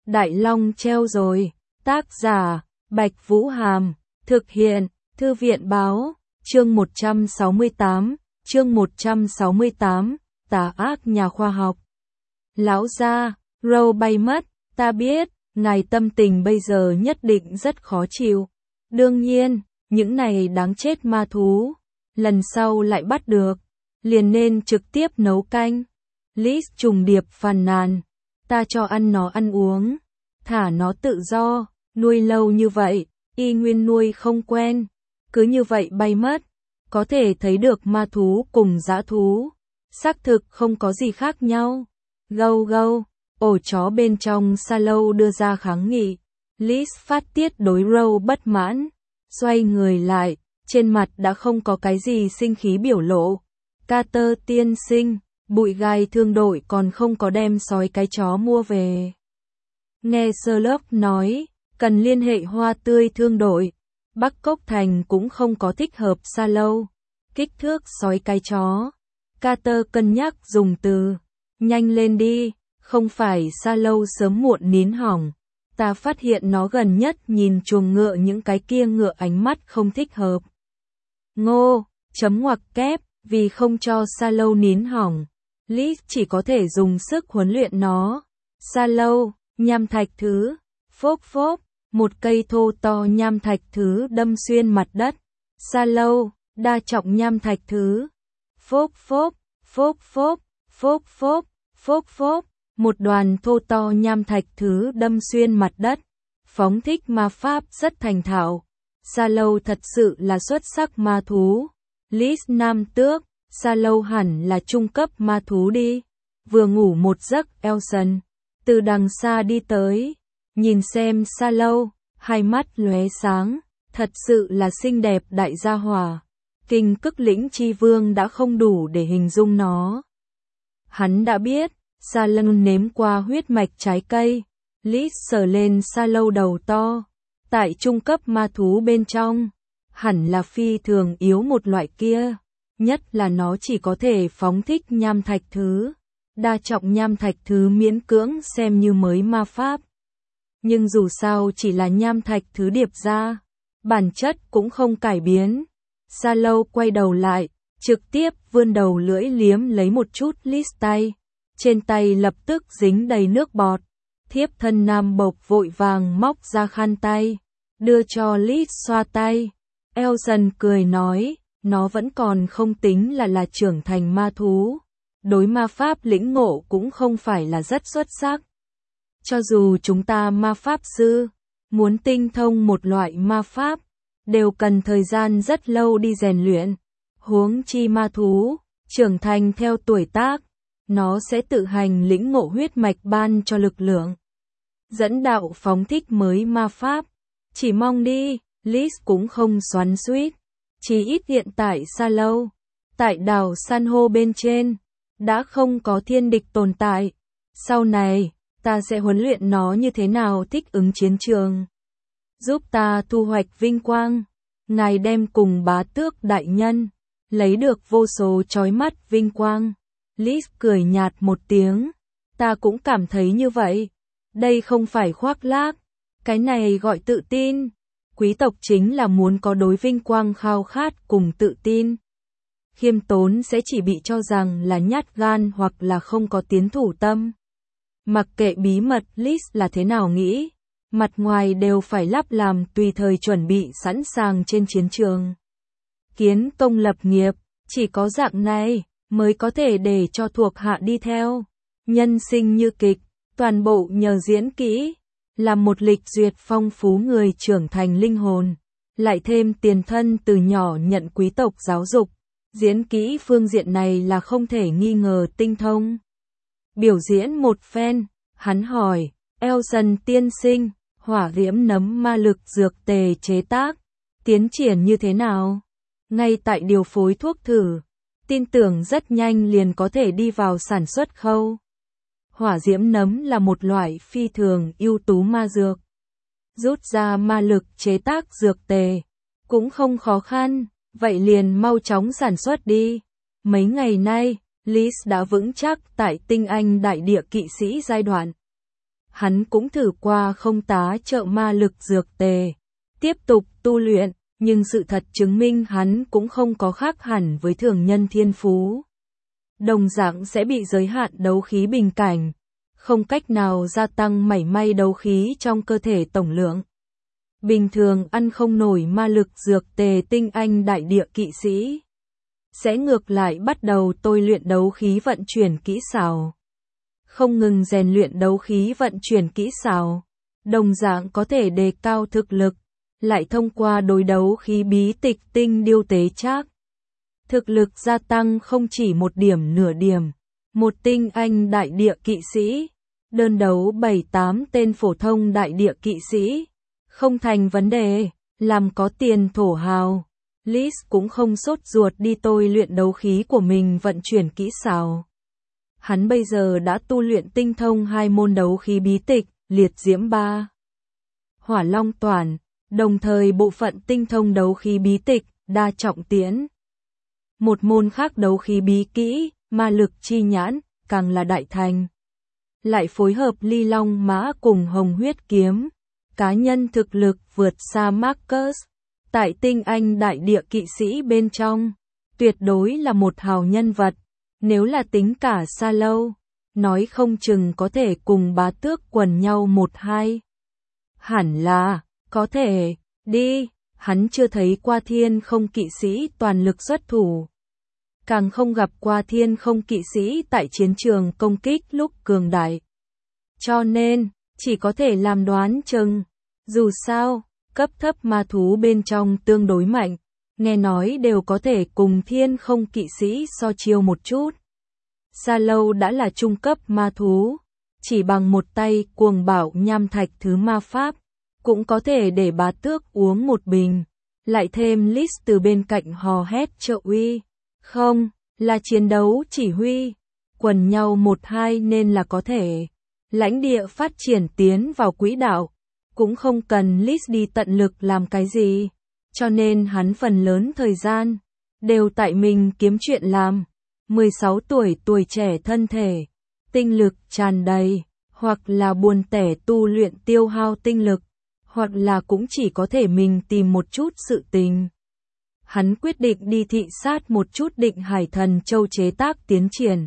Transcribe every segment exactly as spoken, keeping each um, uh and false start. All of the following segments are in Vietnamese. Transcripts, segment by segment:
Đại Long treo rồi. Tác giả, Bạch Vũ Hàm. Thực hiện, Thư viện Báo. Chương một trăm sáu mươi tám. Chương một trăm sáu mươi tám. Tà ác nhà khoa học. Lão gia, Row bay mất. Ta biết, ngài tâm tình bây giờ nhất định rất khó chịu. Đương nhiên, những này đáng chết ma thú. Lần sau lại bắt được, liền nên trực tiếp nấu canh. Liz trùng điệp phàn nàn. Ta cho ăn nó ăn uống, thả nó tự do, nuôi lâu như vậy, y nguyên nuôi không quen, cứ như vậy bay mất. Có thể thấy được ma thú cùng dã thú, xác thực không có gì khác nhau. Gâu gâu, ổ chó bên trong Salo đưa ra kháng nghị. Liz phát tiết đối Row bất mãn, xoay người lại, trên mặt đã không có cái gì sinh khí biểu lộ. Carter tiên sinh, bụi gai thương đội còn không có đem sói cái chó mua về. Nghe Sherlock nói, cần liên hệ hoa tươi thương đội. Bắc Cốc Thành cũng không có thích hợp Salo. Kích thước sói cái chó. Carter cân nhắc dùng từ. Nhanh lên đi, không phải Salo sớm muộn nín hỏng. Ta phát hiện nó gần nhất nhìn chuồng ngựa những cái kia ngựa ánh mắt không thích hợp. Ngô, chấm ngoặc kép, vì không cho Salo nín hỏng. Liz chỉ có thể dùng sức huấn luyện nó. Salo, nham thạch thứ. Phốp phốp, một cây thô to nham thạch thứ đâm xuyên mặt đất. Salo, đa trọng nham thạch thứ. Phốp phốp, phốp phốp, phốp phốp, phốp phốp, một đoàn thô to nham thạch thứ đâm xuyên mặt đất. Phóng thích ma pháp rất thành thạo. Salo thật sự là xuất sắc ma thú. Liz nam tước, Salo hẳn là trung cấp ma thú đi. Vừa ngủ một giấc Elson, từ đằng xa đi tới, nhìn xem Salo, hai mắt lóe sáng, thật sự là xinh đẹp đại gia hỏa. Kinh Cức Lĩnh Chi Vương đã không đủ để hình dung nó. Hắn đã biết, Salo nếm qua huyết mạch trái cây. Liz sờ lên Salo đầu to, tại trung cấp ma thú bên trong, hẳn là phi thường yếu một loại kia. Nhất là nó chỉ có thể phóng thích nham thạch thứ. Đa trọng nham thạch thứ miễn cưỡng xem như mới ma pháp. Nhưng dù sao chỉ là nham thạch thứ điệp ra, bản chất cũng không cải biến. Salo quay đầu lại, trực tiếp vươn đầu lưỡi liếm lấy một chút Liz tay. Trên tay lập tức dính đầy nước bọt. Thiếp thân nam bộc vội vàng móc ra khăn tay, đưa cho Liz xoa tay. Elson cười nói, nó vẫn còn không tính là là trưởng thành ma thú. Đối ma pháp lĩnh ngộ cũng không phải là rất xuất sắc. Cho dù chúng ta ma pháp sư, muốn tinh thông một loại ma pháp, đều cần thời gian rất lâu đi rèn luyện. Huống chi ma thú, trưởng thành theo tuổi tác, nó sẽ tự hành lĩnh ngộ huyết mạch ban cho lực lượng. Dẫn đạo phóng thích mới ma pháp. Chỉ mong đi, Liz cũng không xoắn xuýt. Chỉ ít hiện tại Salo, tại đảo san hô bên trên, đã không có thiên địch tồn tại. Sau này, ta sẽ huấn luyện nó như thế nào thích ứng chiến trường. Giúp ta thu hoạch vinh quang. Ngài đem cùng bá tước đại nhân, lấy được vô số chói mắt vinh quang. Liz cười nhạt một tiếng. Ta cũng cảm thấy như vậy. Đây không phải khoác lác. Cái này gọi tự tin. Quý tộc chính là muốn có đối vinh quang khao khát cùng tự tin. Khiêm tốn sẽ chỉ bị cho rằng là nhát gan hoặc là không có tiến thủ tâm. Mặc kệ bí mật Liz là thế nào nghĩ, mặt ngoài đều phải lắp làm tùy thời chuẩn bị sẵn sàng trên chiến trường. Kiến công lập nghiệp, chỉ có dạng này mới có thể để cho thuộc hạ đi theo. Nhân sinh như kịch, toàn bộ nhờ diễn kỹ. Là một lịch duyệt phong phú người trưởng thành linh hồn, lại thêm tiền thân từ nhỏ nhận quý tộc giáo dục, diễn kỹ phương diện này là không thể nghi ngờ tinh thông. Biểu diễn một phen, hắn hỏi, Elson tiên sinh, hỏa diễm nấm ma lực dược tề chế tác, tiến triển như thế nào? Ngay tại điều phối thuốc thử, tin tưởng rất nhanh liền có thể đi vào sản xuất khâu. Hỏa diễm nấm là một loại phi thường ưu tú ma dược. Rút ra ma lực chế tác dược tề, cũng không khó khăn, vậy liền mau chóng sản xuất đi. Mấy ngày nay, Liz đã vững chắc tại tinh anh đại địa kỵ sĩ giai đoạn. Hắn cũng thử qua không tá trợ ma lực dược tề, tiếp tục tu luyện, nhưng sự thật chứng minh hắn cũng không có khác hẳn với thường nhân thiên phú. Đồng dạng sẽ bị giới hạn đấu khí bình cảnh, không cách nào gia tăng mảy may đấu khí trong cơ thể tổng lượng. Bình thường ăn không nổi ma lực dược tề tinh anh đại địa kỵ sĩ, sẽ ngược lại bắt đầu tôi luyện đấu khí vận chuyển kỹ xảo. Không ngừng rèn luyện đấu khí vận chuyển kỹ xảo, đồng dạng có thể đề cao thực lực, lại thông qua đối đấu khí bí tịch tinh điêu tế trác. Thực lực gia tăng không chỉ một điểm nửa điểm, một tinh anh đại địa kỵ sĩ, đơn đấu bảy tám tên phổ thông đại địa kỵ sĩ, không thành vấn đề, làm có tiền thổ hào. Liz cũng không sốt ruột đi tôi luyện đấu khí của mình vận chuyển kỹ xảo. Hắn bây giờ đã tu luyện tinh thông hai môn đấu khí bí tịch, liệt diễm ba, hỏa long toản, đồng thời bộ phận tinh thông đấu khí bí tịch, đa trọng tiễn. Một môn khác đấu khí bí kỹ, ma lực chi nhãn, càng là đại thành. Lại phối hợp ly long mã cùng hồng huyết kiếm, cá nhân thực lực vượt xa Marcus. Tại tinh anh đại địa kỵ sĩ bên trong, tuyệt đối là một hào nhân vật. Nếu là tính cả Sa Lâu, nói không chừng có thể cùng bá tước quần nhau một hai. Hẳn là, có thể, đi, hắn chưa thấy qua thiên không kỵ sĩ toàn lực xuất thủ. Càng không gặp qua thiên không kỵ sĩ tại chiến trường công kích lúc cường đại. Cho nên, chỉ có thể làm đoán chừng. Dù sao, cấp thấp ma thú bên trong tương đối mạnh, nghe nói đều có thể cùng thiên không kỵ sĩ so chiêu một chút. Sa Lâu đã là trung cấp ma thú, chỉ bằng một tay cuồng bảo nham thạch thứ ma pháp, cũng có thể để bá tước uống một bình, lại thêm list từ bên cạnh hò hét trợ uy. Không, là chiến đấu chỉ huy, quần nhau một hai nên là có thể. Lãnh địa phát triển tiến vào quỹ đạo, cũng không cần list đi tận lực làm cái gì, cho nên hắn phần lớn thời gian đều tại mình kiếm chuyện làm. mười sáu tuổi tuổi trẻ thân thể, tinh lực tràn đầy, hoặc là buồn tẻ tu luyện tiêu hao tinh lực, hoặc là cũng chỉ có thể mình tìm một chút sự tình. Hắn quyết định đi thị sát một chút Định Hải Thần Châu chế tác tiến triển.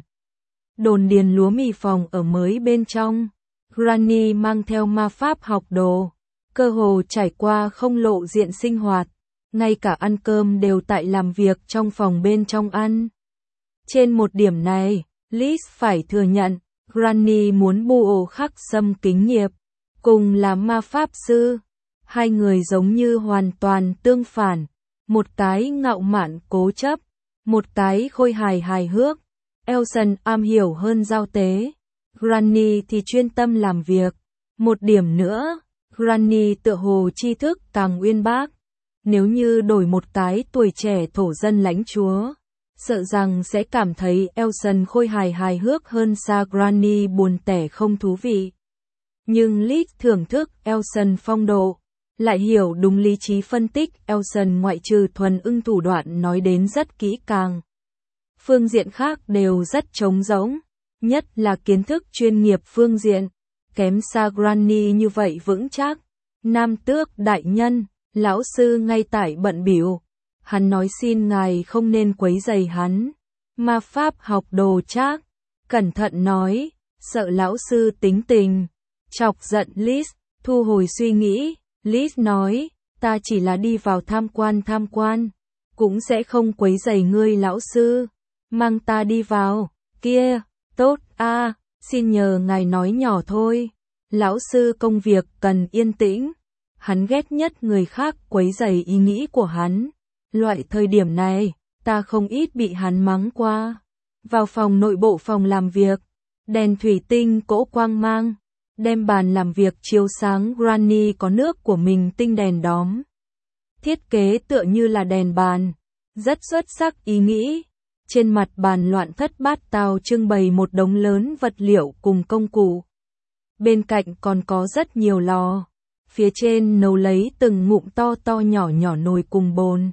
Đồn điền lúa mì phòng ở mới bên trong, Granny mang theo ma pháp học đồ, cơ hồ trải qua không lộ diện sinh hoạt, ngay cả ăn cơm đều tại làm việc trong phòng bên trong ăn. Trên một điểm này, Liz phải thừa nhận, Granny muốn bù khắc xâm kính nghiệp, cùng là ma pháp sư. Hai người giống như hoàn toàn tương phản, một cái ngạo mạn cố chấp, một cái khôi hài hài hước. Elson am hiểu hơn giao tế, Granny thì chuyên tâm làm việc. Một điểm nữa, Granny tựa hồ tri thức càng uyên bác. Nếu như đổi một cái tuổi trẻ thổ dân lãnh chúa, sợ rằng sẽ cảm thấy Elson khôi hài hài hước hơn xa Granny buồn tẻ không thú vị. Nhưng Liz thưởng thức Elson phong độ, lại hiểu đúng lý trí phân tích Elson ngoại trừ thuần ưng thủ đoạn nói đến rất kỹ càng. Phương diện khác đều rất trống rỗng, nhất là kiến thức chuyên nghiệp phương diện, kém xa Granny như vậy vững chắc. Nam tước đại nhân, lão sư ngay tại bận biểu, hắn nói xin ngài không nên quấy rầy hắn. Ma pháp học đồ Trác cẩn thận nói, sợ lão sư tính tình, chọc giận Liz, thu hồi suy nghĩ. Liz nói, ta chỉ là đi vào tham quan tham quan, cũng sẽ không quấy rầy ngươi lão sư. Mang ta đi vào, kia, tốt a, à, xin nhờ ngài nói nhỏ thôi. Lão sư công việc cần yên tĩnh. Hắn ghét nhất người khác quấy rầy ý nghĩ của hắn. Loại thời điểm này, ta không ít bị hắn mắng qua. Vào phòng nội bộ phòng làm việc, đèn thủy tinh cỗ quang mang, đem bàn làm việc chiếu sáng. Granny có nước của mình tinh đèn đóm. Thiết kế tựa như là đèn bàn, rất xuất sắc ý nghĩ. Trên mặt bàn loạn thất bát tao trưng bày một đống lớn vật liệu cùng công cụ. Bên cạnh còn có rất nhiều lò, phía trên nấu lấy từng ngụm to to nhỏ nhỏ nồi cùng bồn.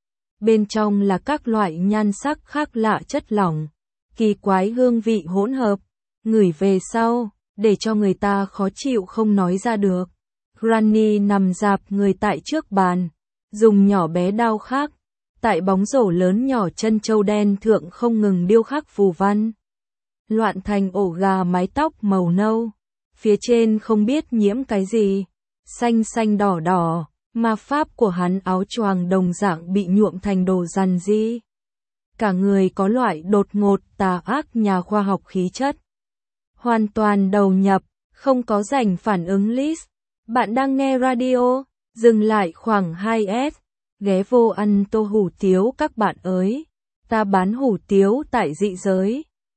Bên trong là các loại nhan sắc khác lạ chất lỏng, kỳ quái hương vị hỗn hợp, ngửi về sau, để cho người ta khó chịu không nói ra được. Granny nằm rạp người tại trước bàn, dùng nhỏ bé đao khắc, tại bóng rổ lớn nhỏ chân châu đen thượng không ngừng điêu khắc phù văn. Loạn thành ổ gà mái tóc màu nâu, phía trên không biết nhiễm cái gì, xanh xanh đỏ đỏ, ma pháp của hắn áo choàng đồng dạng bị nhuộm thành đồ rằn ri. Cả người có loại đột ngột tà ác nhà khoa học khí chất. Hoàn toàn đầu nhập, không có rảnh phản ứng list. Bạn đang nghe radio, dừng lại khoảng hai s, ghé vô ăn tô hủ tiếu các bạn ơi. Ta bán hủ tiếu tại dị giới.